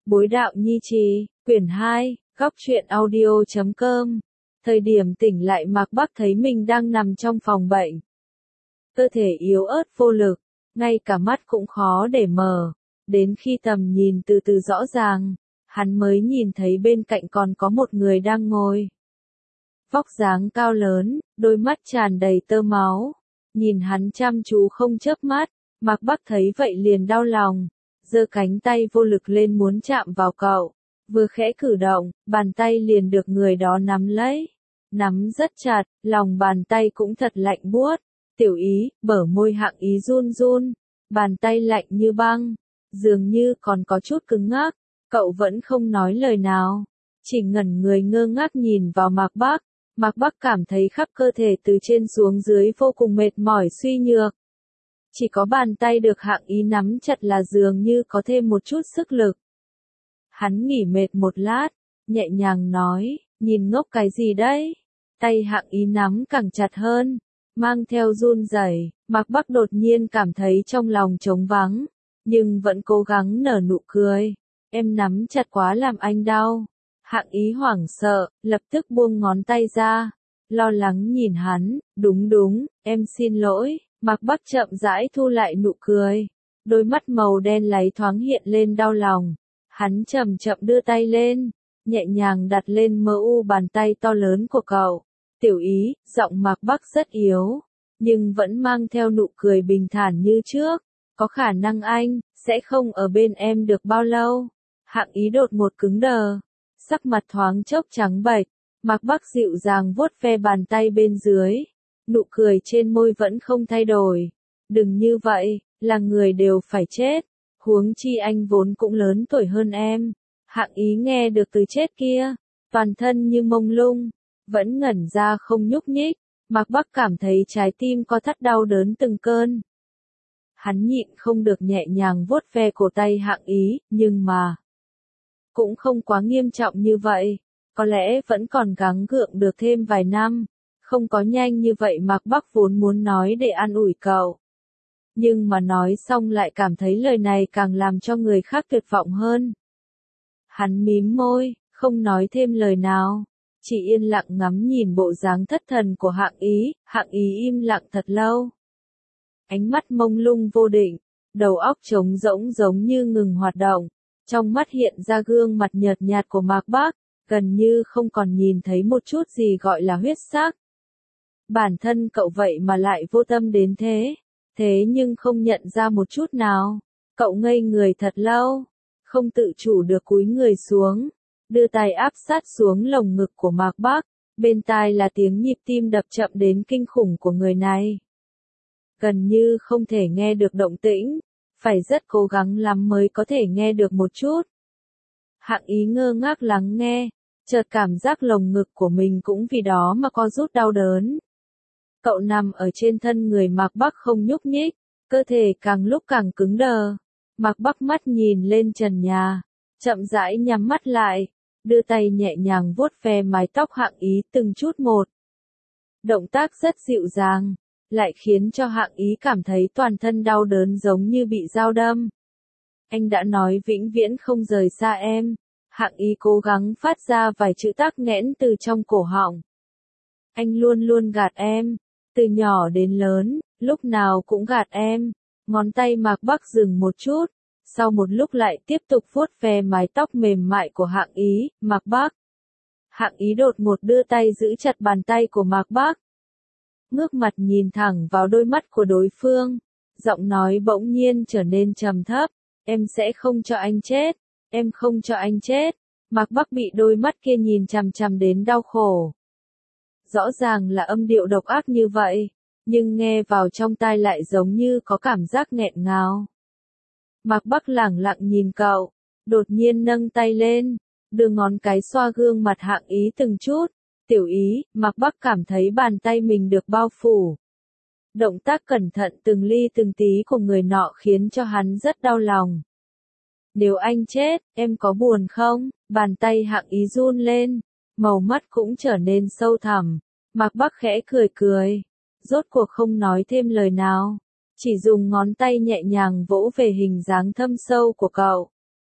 Bối đạo nhi trì, quyển 2, góc truyện audio.com. Thời điểm tỉnh lại Mạc Bắc thấy mình đang nằm trong phòng bệnh. Cơ thể yếu ớt vô lực, ngay cả mắt cũng khó để mở. Đến khi tầm nhìn từ từ rõ ràng, hắn mới nhìn thấy bên cạnh còn có một người đang ngồi. Vóc dáng cao lớn, đôi mắt tràn đầy tơ máu. Nhìn hắn chăm chú không chớp mắt, Mạc Bắc thấy vậy liền đau lòng. Giơ cánh tay vô lực lên muốn chạm vào cậu. Vừa khẽ cử động, bàn tay liền được người đó nắm lấy. Nắm rất chặt, lòng bàn tay cũng thật lạnh buốt. Tiểu Ý, bờ môi Hạng Ý run run. Bàn tay lạnh như băng. Dường như còn có chút cứng ngắc. Cậu vẫn không nói lời nào. Chỉ ngẩn người ngơ ngác nhìn vào Mạc Bắc. Mạc Bắc cảm thấy khắp cơ thể từ trên xuống dưới vô cùng mệt mỏi suy nhược. Chỉ có bàn tay được Hạng Ý nắm chặt là dường như có thêm một chút sức lực. Hắn nghỉ mệt một lát, nhẹ nhàng nói, nhìn ngốc cái gì đấy? Tay Hạng Ý nắm càng chặt hơn, mang theo run rẩy. Mạc Bắc đột nhiên cảm thấy trong lòng trống vắng, nhưng vẫn cố gắng nở nụ cười. Em nắm chặt quá làm anh đau. Hạng Ý hoảng sợ, lập tức buông ngón tay ra, lo lắng nhìn hắn, đúng, em xin lỗi. Mạc Bắc chậm rãi thu lại nụ cười, đôi mắt màu đen láy thoáng hiện lên đau lòng. Hắn chậm chậm đưa tay lên, nhẹ nhàng đặt lên mờ u bàn tay to lớn của cậu. Tiểu Ý, giọng Mạc Bắc rất yếu, nhưng vẫn mang theo nụ cười bình thản như trước. Có khả năng anh sẽ không ở bên em được bao lâu. Hạng Ý đột ngột cứng đờ, sắc mặt thoáng chốc trắng bệch. Mạc Bắc dịu dàng vuốt ve bàn tay bên dưới. Nụ cười trên môi vẫn không thay đổi. Đừng như vậy, là người đều phải chết. Huống chi anh vốn cũng lớn tuổi hơn em. Hạng Ý nghe được từ chết kia, toàn thân như mông lung, vẫn ngẩn ra không nhúc nhích. Mạc Bắc cảm thấy trái tim co thắt đau đớn từng cơn. Hắn nhịn không được nhẹ nhàng vuốt ve cổ tay Hạng Ý, nhưng mà cũng không quá nghiêm trọng như vậy. Có lẽ vẫn còn gắng gượng được thêm vài năm. Không có nhanh như vậy. Mạc Bắc vốn muốn nói để an ủi cậu. Nhưng mà nói xong lại cảm thấy lời này càng làm cho người khác tuyệt vọng hơn. Hắn mím môi, không nói thêm lời nào. Chỉ yên lặng ngắm nhìn bộ dáng thất thần của Hạng Ý. Hạng Ý im lặng thật lâu. Ánh mắt mông lung vô định, đầu óc trống rỗng giống như ngừng hoạt động. Trong mắt hiện ra gương mặt nhợt nhạt của Mạc Bắc, gần như không còn nhìn thấy một chút gì gọi là huyết sắc. Bản thân cậu vậy mà lại vô tâm đến thế, thế nhưng không nhận ra một chút nào. Cậu ngây người thật lâu, không tự chủ được cúi người xuống, đưa tay áp sát xuống lồng ngực của Mạc Bắc, bên tai là tiếng nhịp tim đập chậm đến kinh khủng của người này. Gần như không thể nghe được động tĩnh, phải rất cố gắng lắm mới có thể nghe được một chút. Hạng Ý ngơ ngác lắng nghe, chợt cảm giác lồng ngực của mình cũng vì đó mà co rút đau đớn. Cậu nằm ở trên thân người Mạc Bắc không nhúc nhích, cơ thể càng lúc càng cứng đờ. Mạc Bắc mắt nhìn lên trần nhà, chậm rãi nhắm mắt lại, đưa tay nhẹ nhàng vuốt ve mái tóc Hạng Ý từng chút một. Động tác rất dịu dàng, lại khiến cho Hạng Ý cảm thấy toàn thân đau đớn giống như bị dao đâm. Anh đã nói vĩnh viễn không rời xa em. Hạng Ý cố gắng phát ra vài chữ tắc nghẽn từ trong cổ họng. Anh luôn luôn gạt em, từ nhỏ đến lớn, lúc nào cũng gạt em. Ngón tay Mạc Bắc dừng một chút, sau một lúc lại tiếp tục vuốt ve mái tóc mềm mại của Hạng Ý. Mạc Bắc. Hạng Ý đột ngột đưa tay giữ chặt bàn tay của Mạc Bắc. Ngước mặt nhìn thẳng vào đôi mắt của đối phương, giọng nói bỗng nhiên trở nên trầm thấp, em sẽ không cho anh chết, em không cho anh chết. Mạc Bắc bị đôi mắt kia nhìn chằm chằm đến đau khổ. Rõ ràng là âm điệu độc ác như vậy, nhưng nghe vào trong tai lại giống như có cảm giác nghẹn ngào. Mạc Bắc lẳng lặng nhìn cậu, đột nhiên nâng tay lên, đưa ngón cái xoa gương mặt Hạng Ý từng chút. Tiểu Ý, Mạc Bắc cảm thấy bàn tay mình được bao phủ. Động tác cẩn thận từng ly từng tí của người nọ khiến cho hắn rất đau lòng. Nếu anh chết, em có buồn không? Bàn tay Hạng Ý run lên, màu mắt cũng trở nên sâu thẳm. Mạc Bắc khẽ cười cười, rốt cuộc không nói thêm lời nào, chỉ dùng ngón tay nhẹ nhàng vỗ về hình dáng thâm sâu của cậu.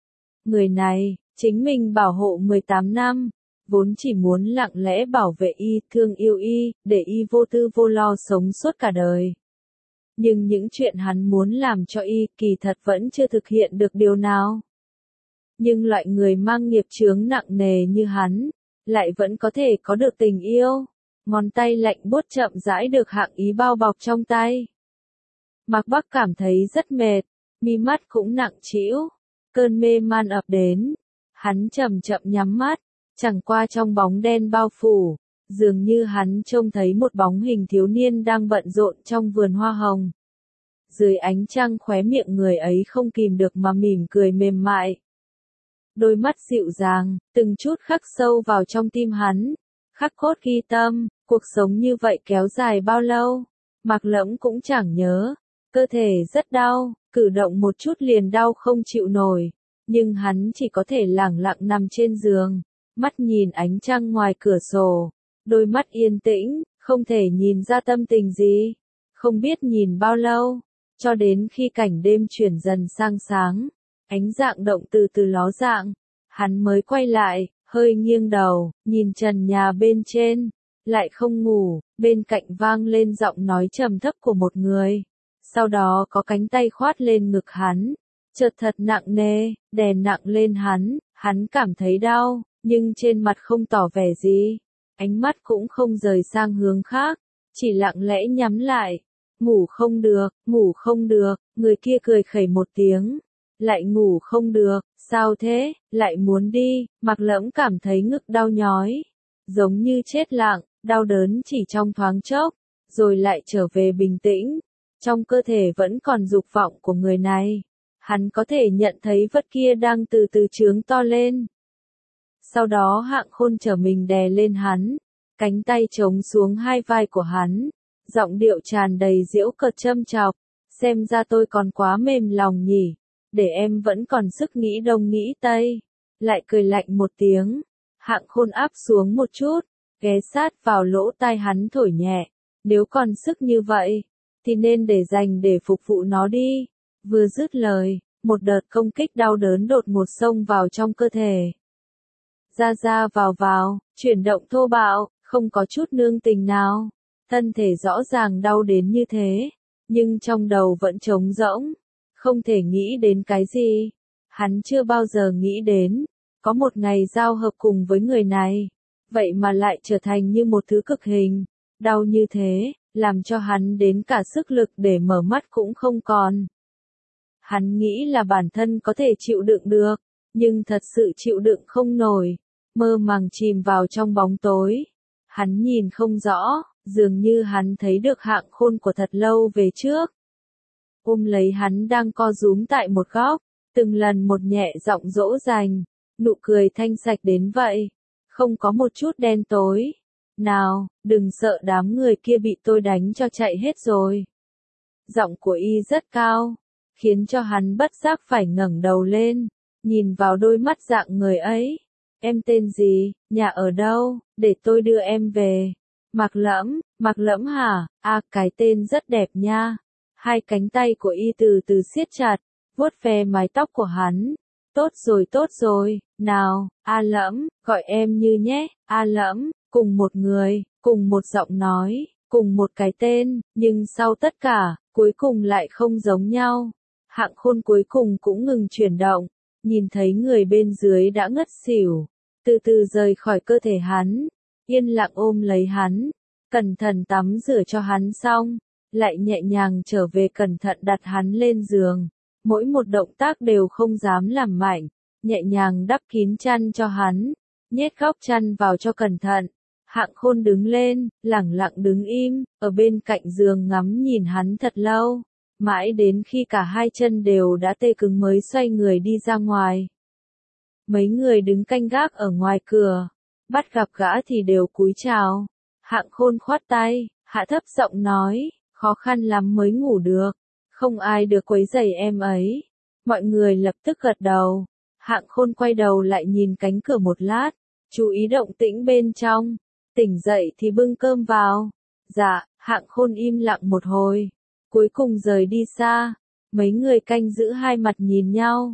Người này, chính mình bảo hộ 18 năm, vốn chỉ muốn lặng lẽ bảo vệ y, thương yêu y, để y vô tư vô lo sống suốt cả đời. Nhưng những chuyện hắn muốn làm cho y, kỳ thật vẫn chưa thực hiện được điều nào. Nhưng loại người mang nghiệp chướng nặng nề như hắn, lại vẫn có thể có được tình yêu. Ngón tay lạnh buốt chậm rãi được Hạng Ý bao bọc trong tay. Mạc Bắc cảm thấy rất mệt, mi mắt cũng nặng trĩu, cơn mê man ập đến. Hắn chậm chậm nhắm mắt, chẳng qua trong bóng đen bao phủ, dường như hắn trông thấy một bóng hình thiếu niên đang bận rộn trong vườn hoa hồng. Dưới ánh trăng khóe miệng người ấy không kìm được mà mỉm cười mềm mại. Đôi mắt dịu dàng, từng chút khắc sâu vào trong tim hắn, khắc cốt ghi tâm, cuộc sống như vậy kéo dài bao lâu, Mạc Lẫm cũng chẳng nhớ, cơ thể rất đau, cử động một chút liền đau không chịu nổi, nhưng hắn chỉ có thể lẳng lặng nằm trên giường, mắt nhìn ánh trăng ngoài cửa sổ, đôi mắt yên tĩnh, không thể nhìn ra tâm tình gì, không biết nhìn bao lâu, cho đến khi cảnh đêm chuyển dần sang sáng. Ánh dạng động từ từ ló dạng, hắn mới quay lại, hơi nghiêng đầu, nhìn trần nhà bên trên, lại không ngủ, bên cạnh vang lên giọng nói trầm thấp của một người. Sau đó có cánh tay khoát lên ngực hắn, chợt thật nặng nề, đè nặng lên hắn cảm thấy đau, nhưng trên mặt không tỏ vẻ gì, ánh mắt cũng không rời sang hướng khác, chỉ lặng lẽ nhắm lại. Ngủ không được, người kia cười khẩy một tiếng. Lại ngủ không được, sao thế, lại muốn đi, Mạc Lẫm cảm thấy ngực đau nhói, giống như chết lặng, đau đớn chỉ trong thoáng chốc, rồi lại trở về bình tĩnh, trong cơ thể vẫn còn dục vọng của người này, hắn có thể nhận thấy vật kia đang từ từ chướng to lên. Sau đó Hạng Khôn trở mình đè lên hắn, cánh tay chống xuống hai vai của hắn, giọng điệu tràn đầy giễu cợt châm chọc, xem ra tôi còn quá mềm lòng nhỉ. Để em vẫn còn sức nghĩ đông nghĩ tây, lại cười lạnh một tiếng, Hạng Khôn áp xuống một chút, ghé sát vào lỗ tai hắn thổi nhẹ, nếu còn sức như vậy, thì nên để dành để phục vụ nó đi. Vừa dứt lời, một đợt công kích đau đớn đột ngột xông vào trong cơ thể. Ra ra vào, chuyển động thô bạo, không có chút nương tình nào, thân thể rõ ràng đau đến như thế, nhưng trong đầu vẫn trống rỗng. Không thể nghĩ đến cái gì. Hắn chưa bao giờ nghĩ đến, có một ngày giao hợp cùng với người này, vậy mà lại trở thành như một thứ cực hình, đau như thế, làm cho hắn đến cả sức lực để mở mắt cũng không còn. Hắn nghĩ là bản thân có thể chịu đựng được, nhưng thật sự chịu đựng không nổi, mơ màng chìm vào trong bóng tối. Hắn nhìn không rõ, dường như hắn thấy được Hạng Khôn của thật lâu về trước. Ôm lấy hắn đang co rúm tại một góc, từng lần một nhẹ giọng dỗ dành, nụ cười thanh sạch đến vậy, không có một chút đen tối. Nào, đừng sợ đám người kia bị tôi đánh cho chạy hết rồi. Giọng của y rất cao, khiến cho hắn bất giác phải ngẩng đầu lên, nhìn vào đôi mắt dạng người ấy. Em tên gì, nhà ở đâu, để tôi đưa em về. Mạc Lẫm hả, cái tên rất đẹp nha. Hai cánh tay của y từ từ siết chặt, vuốt ve mái tóc của hắn. Tốt rồi, nào, Lẫm, gọi em như nhé, Lẫm, cùng một người, cùng một giọng nói, cùng một cái tên, nhưng sau tất cả, cuối cùng lại không giống nhau. Hạng Khôn cuối cùng cũng ngừng chuyển động, nhìn thấy người bên dưới đã ngất xỉu, từ từ rời khỏi cơ thể hắn, yên lặng ôm lấy hắn, cẩn thận tắm rửa cho hắn xong. Lại nhẹ nhàng trở về cẩn thận đặt hắn lên giường, mỗi một động tác đều không dám làm mạnh, nhẹ nhàng đắp kín chăn cho hắn, nhét góc chăn vào cho cẩn thận. Hạng Khôn đứng lên, lẳng lặng đứng im, ở bên cạnh giường ngắm nhìn hắn thật lâu, mãi đến khi cả hai chân đều đã tê cứng mới xoay người đi ra ngoài. Mấy người đứng canh gác ở ngoài cửa, bắt gặp gã thì đều cúi chào. Hạng Khôn khoát tay, hạ thấp giọng nói, khó khăn lắm mới ngủ được, không ai được quấy rầy em ấy. Mọi người lập tức gật đầu. Hạng Khôn quay đầu lại nhìn cánh cửa một lát, chú ý động tĩnh bên trong, tỉnh dậy thì bưng cơm vào. Dạ, Hạng Khôn im lặng một hồi, cuối cùng rời đi xa. Mấy người canh giữ hai mặt nhìn nhau,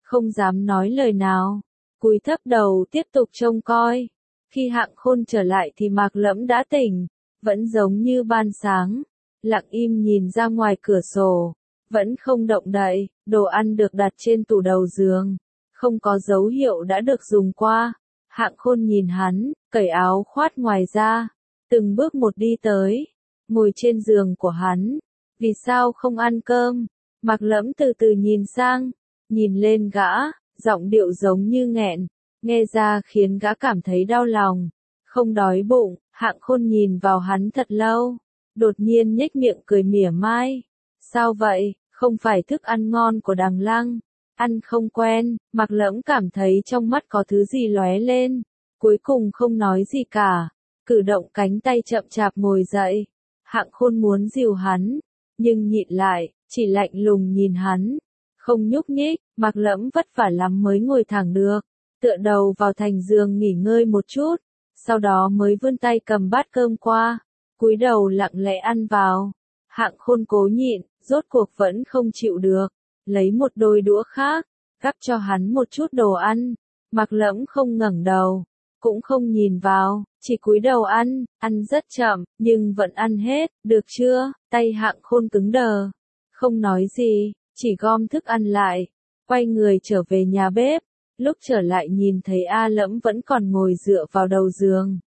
không dám nói lời nào, cúi thấp đầu tiếp tục trông coi. Khi Hạng Khôn trở lại thì Mạc Lẫm đã tỉnh, vẫn giống như ban sáng, lặng im nhìn ra ngoài cửa sổ, vẫn không động đậy, đồ ăn được đặt trên tủ đầu giường, không có dấu hiệu đã được dùng qua. Hạng Khôn nhìn hắn, cởi áo khoác ngoài ra, từng bước một đi tới, ngồi trên giường của hắn. Vì sao không ăn cơm? Mạc Lẫm từ từ nhìn sang, nhìn lên gã, giọng điệu giống như nghẹn, nghe ra khiến gã cảm thấy đau lòng. Không đói bụng, Hạng Khôn nhìn vào hắn thật lâu, đột nhiên nhếch miệng cười mỉa mai. Sao vậy, không phải thức ăn ngon của Đằng Lăng, ăn không quen. Mạc Lẫm cảm thấy trong mắt có thứ gì lóe lên, cuối cùng không nói gì cả, cử động cánh tay chậm chạp ngồi dậy. Hạng Khôn muốn dìu hắn, nhưng nhịn lại, chỉ lạnh lùng nhìn hắn, không nhúc nhích. Mạc Lẫm vất vả lắm mới ngồi thẳng được, tựa đầu vào thành giường nghỉ ngơi một chút, sau đó mới vươn tay cầm bát cơm qua, cúi đầu lặng lẽ ăn vào. Hạng Khôn cố nhịn, rốt cuộc vẫn không chịu được, lấy một đôi đũa khác, gắp cho hắn một chút đồ ăn. Mạc Lẫm không ngẩng đầu, cũng không nhìn vào, chỉ cúi đầu ăn, ăn rất chậm, nhưng vẫn ăn hết. Được chưa? Tay Hạng Khôn cứng đờ, không nói gì, chỉ gom thức ăn lại, quay người trở về nhà bếp. Lúc trở lại nhìn thấy A Lẫm vẫn còn ngồi dựa vào đầu giường,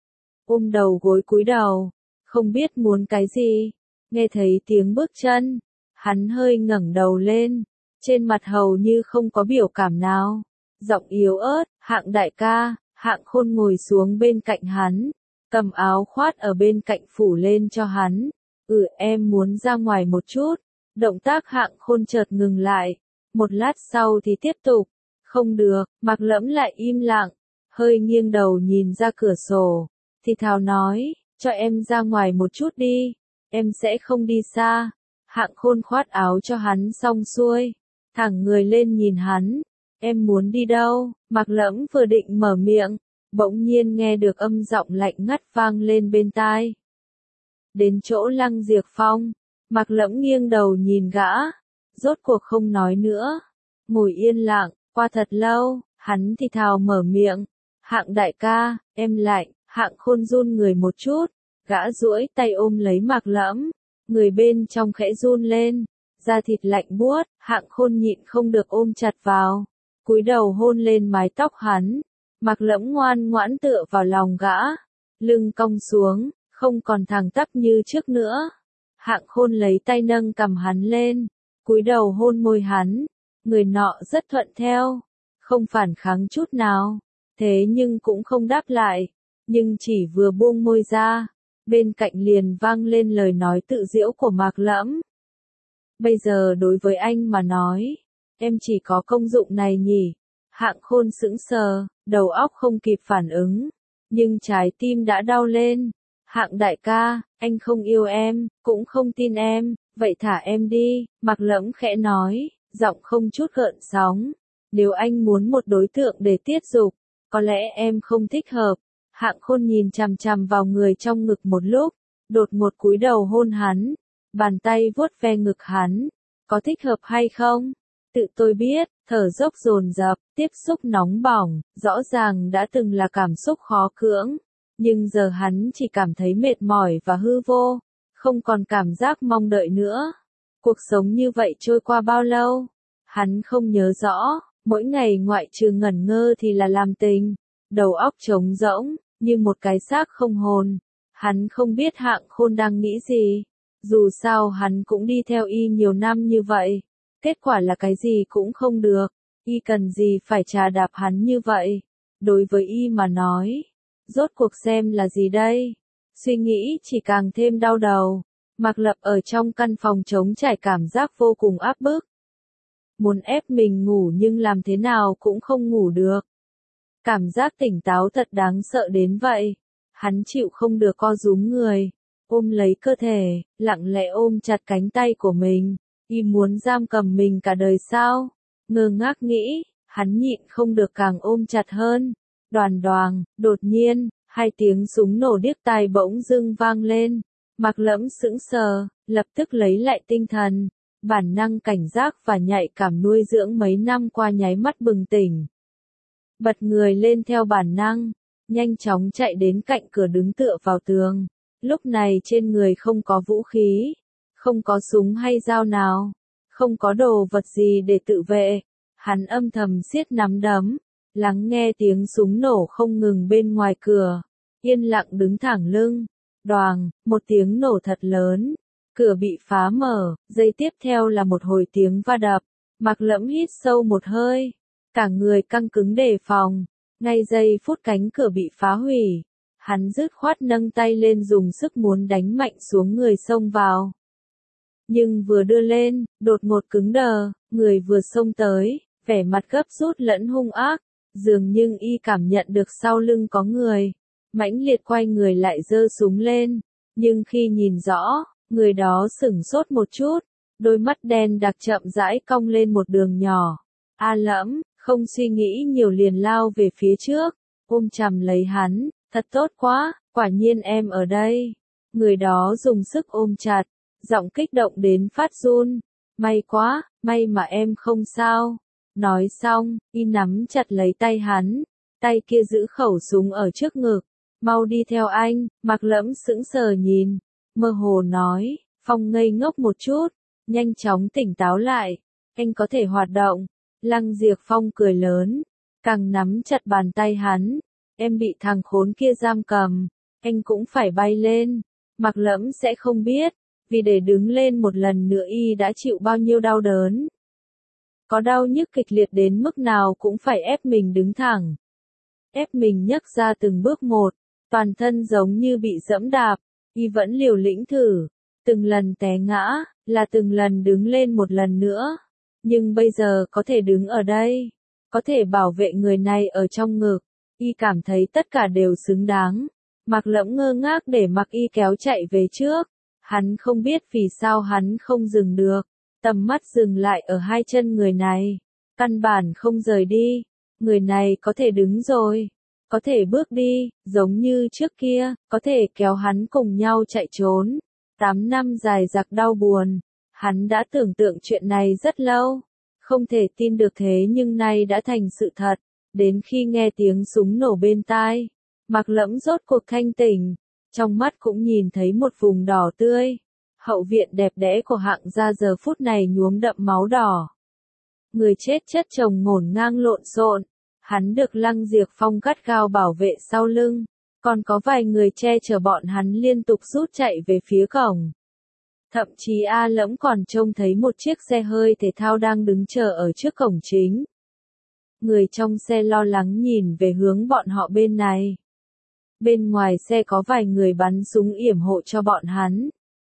ôm đầu gối cúi đầu, không biết muốn cái gì. Nghe thấy tiếng bước chân, hắn hơi ngẩng đầu lên, trên mặt hầu như không có biểu cảm nào, giọng yếu ớt, Hạng đại ca. Hạng Khôn ngồi xuống bên cạnh hắn, cầm áo khoác ở bên cạnh phủ lên cho hắn. Em muốn ra ngoài một chút. Động tác Hạng Khôn chợt ngừng lại, một lát sau thì tiếp tục. Không được. Mạc Lẫm lại im lặng, hơi nghiêng đầu nhìn ra cửa sổ, thì thào nói, cho em ra ngoài một chút đi, em sẽ không đi xa. Hạng Khôn khoác áo cho hắn xong xuôi, thẳng người lên nhìn hắn. Em muốn đi đâu? Mạc Lẫm vừa định mở miệng, bỗng nhiên nghe được âm giọng lạnh ngắt vang lên bên tai. Đến chỗ Lăng Diệp Phong. Mạc Lẫm nghiêng đầu nhìn gã, rốt cuộc không nói nữa, ngồi yên lặng. Qua thật lâu, hắn thì thào mở miệng, Hạng đại ca, em lạnh. Hạng Khôn run người một chút, gã duỗi tay ôm lấy Mạc Lẫm, người bên trong khẽ run lên, da thịt lạnh buốt. Hạng Khôn nhịn không được ôm chặt vào, cúi đầu hôn lên mái tóc hắn. Mạc Lẫm ngoan ngoãn tựa vào lòng gã, lưng cong xuống, không còn thẳng tắp như trước nữa. Hạng Khôn lấy tay nâng cằm hắn lên, cúi đầu hôn môi hắn. Người nọ rất thuận theo, không phản kháng chút nào, thế nhưng cũng không đáp lại, nhưng chỉ vừa buông môi ra, bên cạnh liền vang lên lời nói tự giễu của Mạc Lẫm. Bây giờ đối với anh mà nói, em chỉ có công dụng này nhỉ? Hạng Khôn sững sờ, đầu óc không kịp phản ứng, nhưng trái tim đã đau lên. Hạng đại ca, anh không yêu em, cũng không tin em, vậy thả em đi. Mạc Lẫm khẽ nói, giọng không chút gợn sóng. Nếu anh muốn một đối tượng để tiết dục, có lẽ em không thích hợp. Hạng Khôn nhìn chằm chằm vào người trong ngực một lúc, đột ngột cúi đầu hôn hắn, bàn tay vuốt ve ngực hắn. Có thích hợp hay không? Tự tôi biết. Thở dốc dồn dập, tiếp xúc nóng bỏng, rõ ràng đã từng là cảm xúc khó cưỡng, nhưng giờ hắn chỉ cảm thấy mệt mỏi và hư vô, không còn cảm giác mong đợi nữa. Cuộc sống như vậy trôi qua bao lâu? Hắn không nhớ rõ, mỗi ngày ngoại trừ ngẩn ngơ thì là làm tình, đầu óc trống rỗng, như một cái xác không hồn. Hắn không biết Hạng Khôn đang nghĩ gì, dù sao hắn cũng đi theo y nhiều năm như vậy. Kết quả là cái gì cũng không được, y cần gì phải trà đạp hắn như vậy. Đối với y mà nói, rốt cuộc xem là gì đây? Suy nghĩ chỉ càng thêm đau đầu. Mạc Lập ở trong căn phòng trống trải cảm giác vô cùng áp bức. Muốn ép mình ngủ nhưng làm thế nào cũng không ngủ được. Cảm giác tỉnh táo thật đáng sợ đến vậy. Hắn chịu không được co rúm người, ôm lấy cơ thể, lặng lẽ ôm chặt cánh tay của mình. Y muốn giam cầm mình cả đời sao? Ngơ ngác nghĩ, hắn nhịn không được càng ôm chặt hơn. Đoàng đoàng, đột nhiên, hai tiếng súng nổ điếc tai bỗng dưng vang lên. Mạc Lẫm sững sờ, lập tức lấy lại tinh thần, Bản năng cảnh giác và nhạy cảm nuôi dưỡng mấy năm qua nháy mắt bừng tỉnh. Bật người lên theo bản năng, nhanh chóng chạy đến cạnh cửa đứng tựa vào tường. Lúc này trên người không có vũ khí, không có súng hay dao nào, không có đồ vật gì để tự vệ. Hắn âm thầm siết nắm đấm, lắng nghe tiếng súng nổ không ngừng bên ngoài cửa, yên lặng đứng thẳng lưng. Đoàng, một tiếng nổ thật lớn, cửa bị phá mở, giây tiếp theo là một hồi tiếng va đập. Mạc Lẫm hít sâu một hơi, cả người căng cứng đề phòng. Ngay giây phút cánh cửa bị phá hủy, hắn dứt khoát nâng tay lên dùng sức muốn đánh mạnh xuống người xông vào. Nhưng vừa đưa lên, đột ngột cứng đờ, người vừa xông tới, vẻ mặt gấp rút lẫn hung ác, dường như y cảm nhận được sau lưng có người, mãnh liệt quay người lại giơ súng lên, nhưng khi nhìn rõ, người đó sửng sốt một chút, đôi mắt đen đặc chậm rãi cong lên một đường nhỏ. A Lẫm, không suy nghĩ nhiều liền lao về phía trước, ôm chầm lấy hắn, thật tốt quá, quả nhiên em ở đây. Người đó dùng sức ôm chặt, giọng kích động đến phát run, may quá, may mà em không sao. Nói xong, y nắm chặt lấy tay hắn, tay kia giữ khẩu súng ở trước ngực, mau đi theo anh. Mạc Lẫm sững sờ nhìn, mơ hồ nói, Phong ngây ngốc một chút, nhanh chóng tỉnh táo lại, anh có thể hoạt động. Lăng Diệp Phong cười lớn, càng nắm chặt bàn tay hắn, em bị thằng khốn kia giam cầm, anh cũng phải bay lên. Mạc Lẫm sẽ không biết, vì để đứng lên một lần nữa y đã chịu bao nhiêu đau đớn. Có đau nhức kịch liệt đến mức nào cũng phải ép mình đứng thẳng. Ép mình nhấc ra từng bước một, toàn thân giống như bị giẫm đạp, y vẫn liều lĩnh thử, từng lần té ngã, là từng lần đứng lên một lần nữa. Nhưng bây giờ có thể đứng ở đây, có thể bảo vệ người này ở trong ngực, y cảm thấy tất cả đều xứng đáng. Mạc Lẫm ngơ ngác để mặc y kéo chạy về trước, hắn không biết vì sao hắn không dừng được, tầm mắt dừng lại ở hai chân người này, căn bản không rời đi. Người này có thể đứng rồi, có thể bước đi, giống như trước kia, có thể kéo hắn cùng nhau chạy trốn. 8 năm dài dặc đau buồn. Hắn đã tưởng tượng chuyện này rất lâu, không thể tin được thế nhưng nay đã thành sự thật. Đến khi nghe tiếng súng nổ bên tai, Mạc Lẫm rốt cuộc thanh tỉnh, trong mắt cũng nhìn thấy một vùng đỏ tươi. Hậu viện đẹp đẽ của Hạng gia giờ phút này nhuốm đậm máu đỏ. Người chết chất chồng ngổn ngang lộn xộn, hắn được Lăng Diệp Phong gắt gao bảo vệ sau lưng, còn có vài người che chở bọn hắn liên tục rút chạy về phía cổng. Thậm chí A Lẫm còn trông thấy một chiếc xe hơi thể thao đang đứng chờ ở trước cổng chính. Người trong xe lo lắng nhìn về hướng bọn họ bên này. Bên ngoài xe có vài người bắn súng yểm hộ cho bọn hắn.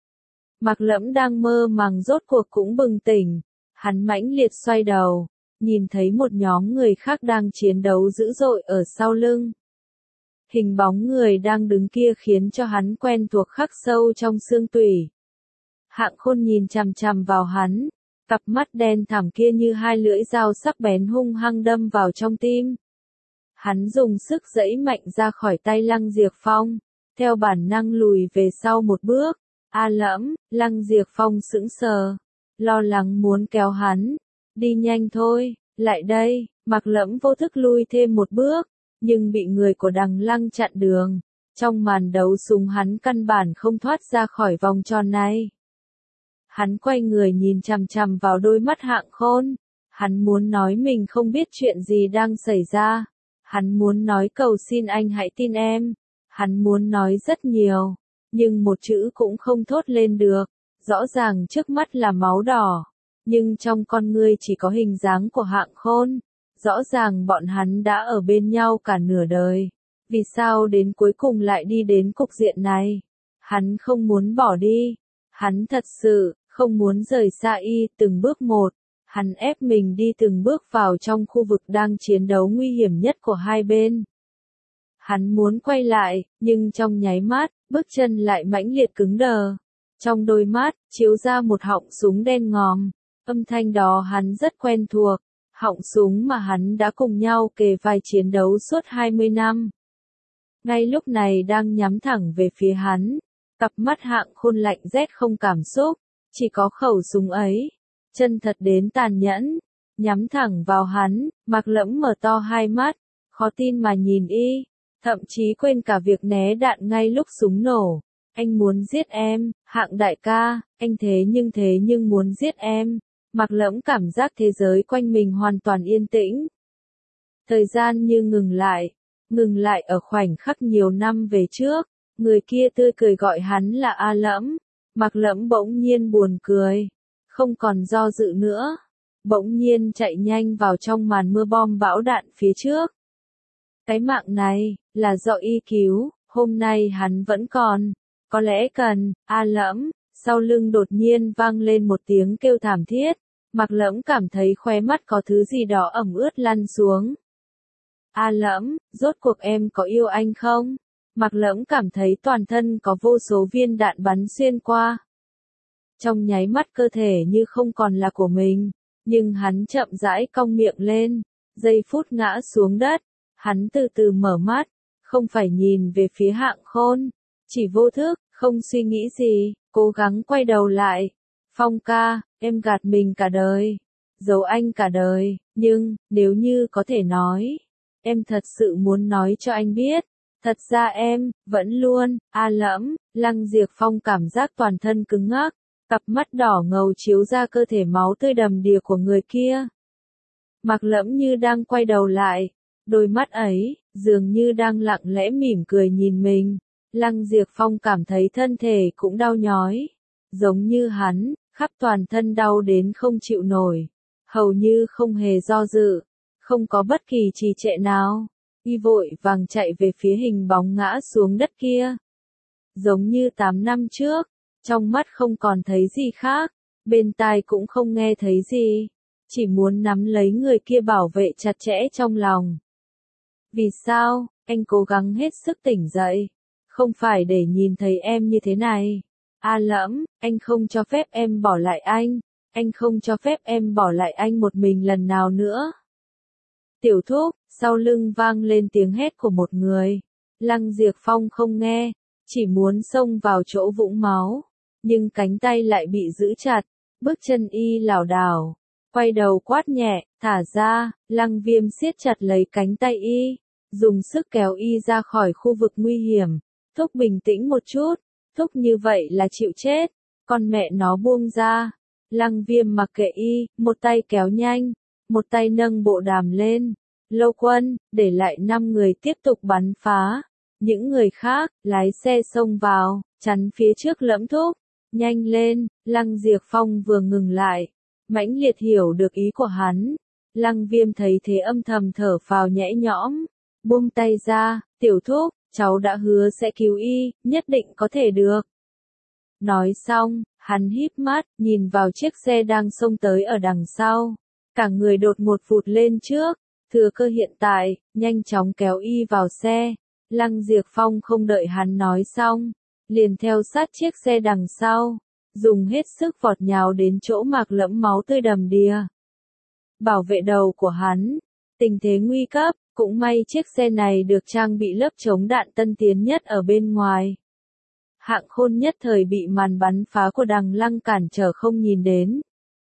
Mạc Lẫm đang mơ màng rốt cuộc cũng bừng tỉnh. Hắn mãnh liệt xoay đầu, nhìn thấy một nhóm người khác đang chiến đấu dữ dội ở sau lưng. Hình bóng người đang đứng kia khiến cho hắn quen thuộc khắc sâu trong xương tủy. Hạng Khôn nhìn chằm chằm vào hắn, cặp mắt đen thẳm kia như hai lưỡi dao sắc bén hung hăng đâm vào trong tim. Hắn dùng sức giãy mạnh ra khỏi tay Lăng Diệp Phong, theo bản năng lùi về sau một bước. A Lẫm, Lăng Diệp Phong sững sờ, lo lắng muốn kéo hắn, đi nhanh thôi, lại đây. Mạc Lẫm vô thức lui thêm một bước, nhưng bị người của Đằng Lăng chặn đường. Trong màn đấu súng hắn căn bản không thoát ra khỏi vòng tròn này. Hắn quay người nhìn chằm chằm vào đôi mắt Hạng Khôn. Hắn muốn nói mình không biết chuyện gì đang xảy ra. Hắn muốn nói cầu xin anh hãy tin em. Hắn muốn nói rất nhiều, nhưng một chữ cũng không thốt lên được. Rõ ràng trước mắt là máu đỏ, nhưng trong con ngươi chỉ có hình dáng của Hạng Khôn. Rõ ràng bọn hắn đã ở bên nhau cả nửa đời. Vì sao đến cuối cùng lại đi đến cục diện này? Hắn không muốn bỏ đi. Hắn thật sự không muốn rời xa y từng bước một. Hắn ép mình đi từng bước vào trong khu vực đang chiến đấu nguy hiểm nhất của hai bên. Hắn muốn quay lại, nhưng trong nháy mắt, bước chân lại mãnh liệt cứng đờ. Trong đôi mắt, chiếu ra một họng súng đen ngòm. Âm thanh đó hắn rất quen thuộc. Họng súng mà hắn đã cùng nhau kề vai chiến đấu suốt 20 năm. Ngay lúc này đang nhắm thẳng về phía hắn. Cặp mắt Hạng Khôn lạnh rét không cảm xúc. Chỉ có khẩu súng ấy, chân thật đến tàn nhẫn, nhắm thẳng vào hắn, Mạc Lẫm mở to hai mắt, khó tin mà nhìn y, thậm chí quên cả việc né đạn ngay lúc súng nổ. Anh muốn giết em, Hạng đại ca, anh thế nhưng muốn giết em. Mạc Lẫm cảm giác thế giới quanh mình hoàn toàn yên tĩnh. Thời gian như ngừng lại ở khoảnh khắc nhiều năm về trước, người kia tươi cười gọi hắn là A Lẫm. Mạc Lẫm bỗng nhiên buồn cười, không còn do dự nữa, bỗng nhiên chạy nhanh vào trong màn mưa bom bão đạn phía trước. Cái mạng này, là do y cứu, hôm nay hắn vẫn còn, có lẽ cần, A Lẫm, sau lưng đột nhiên vang lên một tiếng kêu thảm thiết, Mạc Lẫm cảm thấy khóe mắt có thứ gì đó ẩm ướt lăn xuống. A Lẫm, rốt cuộc em có yêu anh không? Mạc Lẫm cảm thấy toàn thân có vô số viên đạn bắn xuyên qua. Trong nháy mắt cơ thể như không còn là của mình, nhưng hắn chậm rãi cong miệng lên, giây phút ngã xuống đất, hắn từ từ mở mắt, không phải nhìn về phía Hạng Khôn, chỉ vô thức, không suy nghĩ gì, cố gắng quay đầu lại. Phong ca, em gạt mình cả đời, giấu anh cả đời, nhưng, nếu như có thể nói, em thật sự muốn nói cho anh biết, thật ra em, vẫn luôn, A Lẫm, Lăng Diệp Phong cảm giác toàn thân cứng ngắc, cặp mắt đỏ ngầu chiếu ra cơ thể máu tươi đầm đìa của người kia. Mạc Lẫm như đang quay đầu lại, đôi mắt ấy, dường như đang lặng lẽ mỉm cười nhìn mình. Lăng Diệp Phong cảm thấy thân thể cũng đau nhói, giống như hắn, khắp toàn thân đau đến không chịu nổi, hầu như không hề do dự, không có bất kỳ trì trệ nào, y vội vàng chạy về phía hình bóng ngã xuống đất kia. Giống như 8 năm trước, trong mắt không còn thấy gì khác, bên tai cũng không nghe thấy gì, chỉ muốn nắm lấy người kia bảo vệ chặt chẽ trong lòng. Vì sao, anh cố gắng hết sức tỉnh dậy, không phải để nhìn thấy em như thế này. A Lẫm, anh không cho phép em bỏ lại anh không cho phép em bỏ lại anh một mình lần nào nữa. Tiểu Thúc, sau lưng vang lên tiếng hét của một người. Lăng Diệp Phong không nghe, chỉ muốn xông vào chỗ vũng máu, nhưng cánh tay lại bị giữ chặt, bước chân y lảo đảo, quay đầu quát nhẹ, thả ra. Lăng Viêm siết chặt lấy cánh tay y, dùng sức kéo y ra khỏi khu vực nguy hiểm. Thúc bình tĩnh một chút, Thúc như vậy là chịu chết, con mẹ nó buông ra. Lăng Viêm mặc kệ y, một tay kéo nhanh, một tay nâng bộ đàm lên. Lâu Quân, để lại 5 người tiếp tục bắn phá. Những người khác, lái xe xông vào, chắn phía trước Lẫm Thúc. Nhanh lên, Lăng Diệp Phong vừa ngừng lại, mãnh liệt hiểu được ý của hắn. Lăng Viêm thấy thế âm thầm thở phào nhẹ nhõm, buông tay ra, Tiểu Thúc, cháu đã hứa sẽ cứu y, nhất định có thể được. Nói xong, hắn híp mắt, nhìn vào chiếc xe đang xông tới ở đằng sau. Cả người đột ngột vụt lên trước, thừa cơ hiện tại, nhanh chóng kéo y vào xe. Lăng Diệp Phong không đợi hắn nói xong, liền theo sát chiếc xe đằng sau, dùng hết sức vọt nhào đến chỗ Mạc Lẫm máu tươi đầm đìa. Bảo vệ đầu của hắn, tình thế nguy cấp, cũng may chiếc xe này được trang bị lớp chống đạn tân tiến nhất ở bên ngoài. Hạng Khôn nhất thời bị màn bắn phá của Đằng Lăng cản trở không nhìn đến.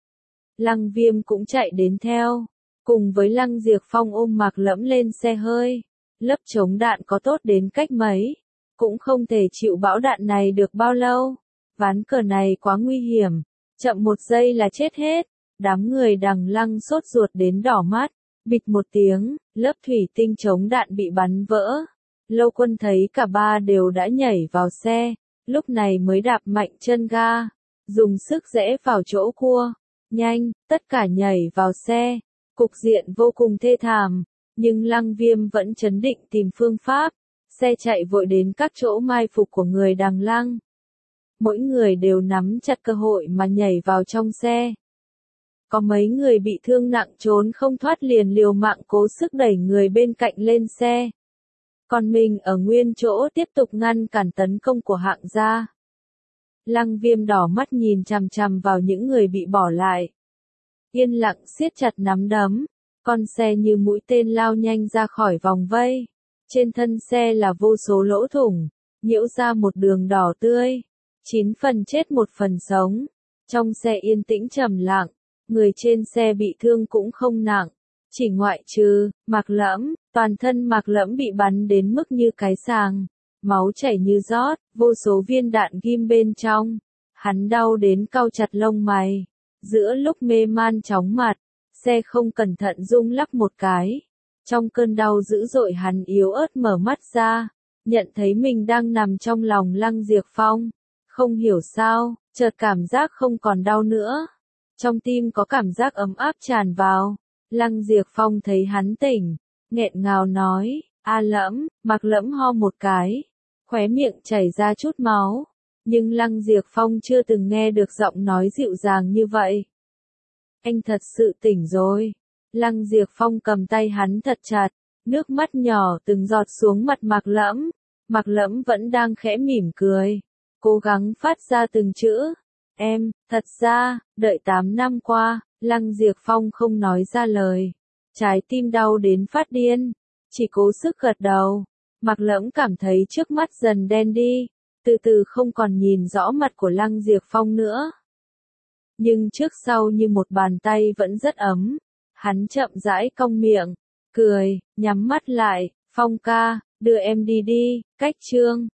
Lăng Viêm cũng chạy đến theo, cùng với Lăng Diệp Phong ôm Mạc Lẫm lên xe hơi. Lớp chống đạn có tốt đến cách mấy, cũng không thể chịu bão đạn này được bao lâu. Ván cờ này quá nguy hiểm, chậm một giây là chết hết. Đám người Đằng Lăng sốt ruột đến đỏ mắt, bịch một tiếng, lớp thủy tinh chống đạn bị bắn vỡ. Lâu Quân thấy cả ba đều đã nhảy vào xe, lúc này mới đạp mạnh chân ga, dùng sức rẽ vào chỗ cua. Nhanh, tất cả nhảy vào xe. Cục diện vô cùng thê thảm, nhưng Lăng Viêm vẫn trấn định tìm phương pháp. Xe chạy vội đến các chỗ mai phục của người Đằng Lăng. Mỗi người đều nắm chặt cơ hội mà nhảy vào trong xe. Có mấy người bị thương nặng trốn không thoát liền liều mạng cố sức đẩy người bên cạnh lên xe. Còn mình ở nguyên chỗ tiếp tục ngăn cản tấn công của Hạng gia. Lăng Viêm đỏ mắt nhìn chằm chằm vào những người bị bỏ lại. Yên lặng siết chặt nắm đấm, con xe như mũi tên lao nhanh ra khỏi vòng vây. Trên thân xe là vô số lỗ thủng, nhiễu ra một đường đỏ tươi. 9 phần chết 1 phần sống. Trong xe yên tĩnh trầm lặng, Người trên xe bị thương cũng không nặng, chỉ ngoại trừ Mạc Lẫm, toàn thân Mạc Lẫm bị bắn đến mức như cái sàng, máu chảy như rót, vô số viên đạn ghim bên trong. Hắn đau đến cau chặt lông mày, giữa lúc mê man chóng mặt, xe không cẩn thận rung lắc một cái. Trong cơn đau dữ dội hắn yếu ớt mở mắt ra, nhận thấy mình đang nằm trong lòng Lăng Diệp Phong. Không hiểu sao, chợt cảm giác không còn đau nữa. Trong tim có cảm giác ấm áp tràn vào. Lăng Diệp Phong thấy hắn tỉnh, nghẹn ngào nói, a Lẫm, Mạc Lẫm ho một cái, khóe miệng chảy ra chút máu. Nhưng Lăng Diệp Phong chưa từng nghe được giọng nói dịu dàng như vậy. Anh thật sự tỉnh rồi. Lăng Diệp Phong cầm tay hắn thật chặt, nước mắt nhỏ từng giọt xuống mặt Mạc Lẫm. Mạc Lẫm vẫn đang khẽ mỉm cười, cố gắng phát ra từng chữ. Em, thật ra, đợi 8 năm qua, Lăng Diệp Phong không nói ra lời. Trái tim đau đến phát điên, chỉ cố sức gật đầu. Mạc Lẫm cảm thấy trước mắt dần đen đi, từ từ không còn nhìn rõ mặt của Lăng Diệp Phong nữa. Nhưng trước sau như một bàn tay vẫn rất ấm. Hắn chậm rãi cong miệng, cười, nhắm mắt lại, Phong ca, đưa em đi đi, cách chương.